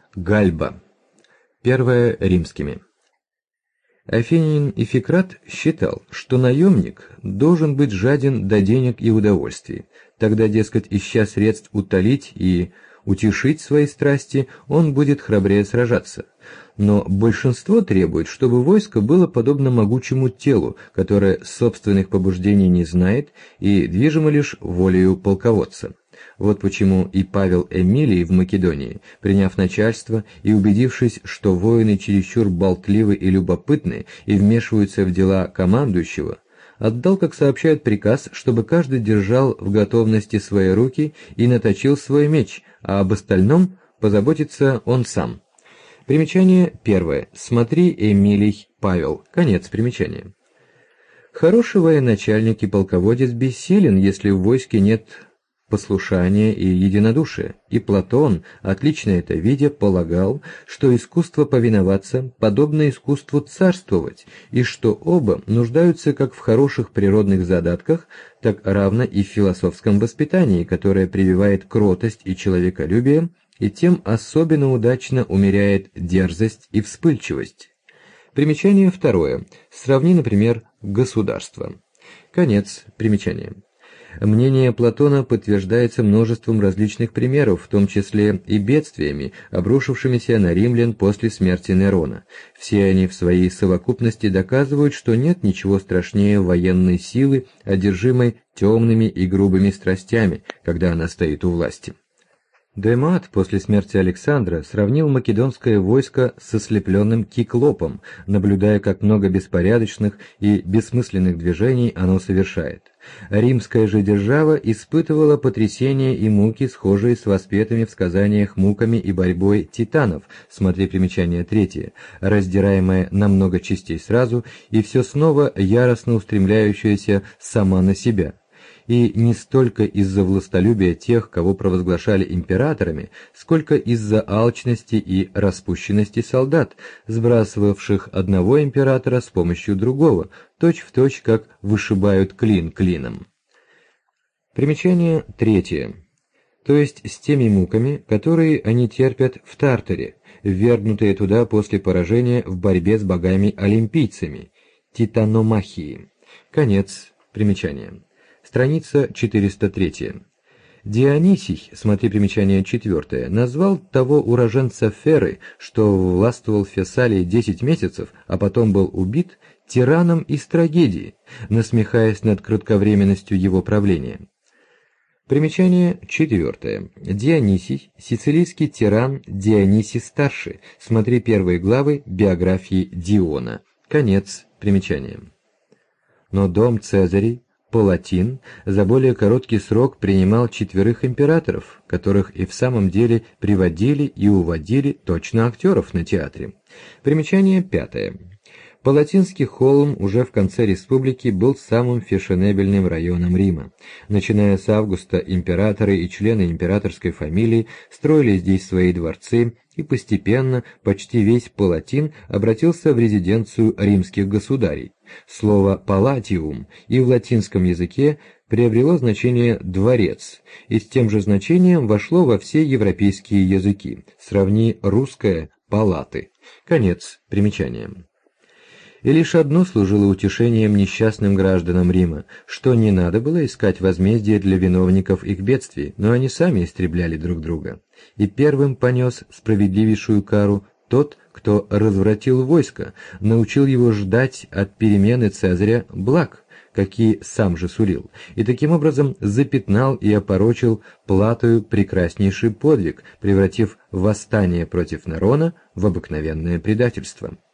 Гальба. Первое римскими. Афинин Ификрат считал, что наемник должен быть жаден до денег и удовольствий. Тогда, дескать, ища средств утолить и утешить свои страсти, он будет храбрее сражаться. Но большинство требует, чтобы войско было подобно могучему телу, которое собственных побуждений не знает и движимо лишь волею полководца. Вот почему и Павел Эмилий в Македонии, приняв начальство и убедившись, что воины чересчур болтливы и любопытны и вмешиваются в дела командующего, отдал, как сообщают, приказ, чтобы каждый держал в готовности свои руки и наточил свой меч, а об остальном позаботится он сам. Примечание первое. Смотри, Эмилий Павел. Конец примечания. Хороший военачальник и полководец бессилен, если в войске нет послушания и единодушия, и Платон, отлично это видя, полагал, что искусство повиноваться подобно искусству царствовать, и что оба нуждаются как в хороших природных задатках, так равно и в философском воспитании, которое прививает кротость и человеколюбие, и тем особенно удачно умеряет дерзость и вспыльчивость. Примечание второе. Сравни, например, государство. Конец примечания. Мнение Платона подтверждается множеством различных примеров, в том числе и бедствиями, обрушившимися на римлян после смерти Нерона. Все они в своей совокупности доказывают, что нет ничего страшнее военной силы, одержимой темными и грубыми страстями, когда она стоит у власти. Демат после смерти Александра сравнил македонское войско с ослепленным киклопом, наблюдая, как много беспорядочных и бессмысленных движений оно совершает. Римская же держава испытывала потрясения и муки, схожие с воспетыми в сказаниях муками и борьбой титанов, смотри примечание третье, раздираемая на много частей сразу и все снова яростно устремляющаяся сама на себя. И не столько из-за властолюбия тех, кого провозглашали императорами, сколько из-за алчности и распущенности солдат, сбрасывавших одного императора с помощью другого, точь-в-точь, как вышибают клин клином. Примечание третье. То есть с теми муками, которые они терпят в Тартаре, ввергнутые туда после поражения в борьбе с богами-олимпийцами, титаномахии. Конец примечания. Страница 403. Дионисий, смотри примечание 4, назвал того уроженца Феры, что властвовал в Фессалии 10 месяцев, а потом был убит, тираном из трагедии, насмехаясь над кратковременностью его правления. Примечание 4. Дионисий, сицилийский тиран Дионисий Старший, смотри первые главы биографии Диона. Конец примечания. Но дом Цезарей, Палатин, за более короткий срок принимал 4 императоров, которых и в самом деле приводили и уводили точно актеров на театре. Примечание 5. Палатинский холм уже в конце республики был самым фешенебельным районом Рима. Начиная с августа императоры и члены императорской фамилии строили здесь свои дворцы, и постепенно почти весь Палатин обратился в резиденцию римских государей. Слово «палатиум» и в латинском языке приобрело значение «дворец», и с тем же значением вошло во все европейские языки. Сравни русское «палаты». Конец примечания. И лишь одно служило утешением несчастным гражданам Рима, что не надо было искать возмездия для виновников их бедствий, но они сами истребляли друг друга. И первым понес справедливейшую кару тот, кто развратил войско, научил его ждать от перемены Цезаря благ, какие сам же сулил, и таким образом запятнал и опорочил платою прекраснейший подвиг, превратив восстание против Нерона в обыкновенное предательство.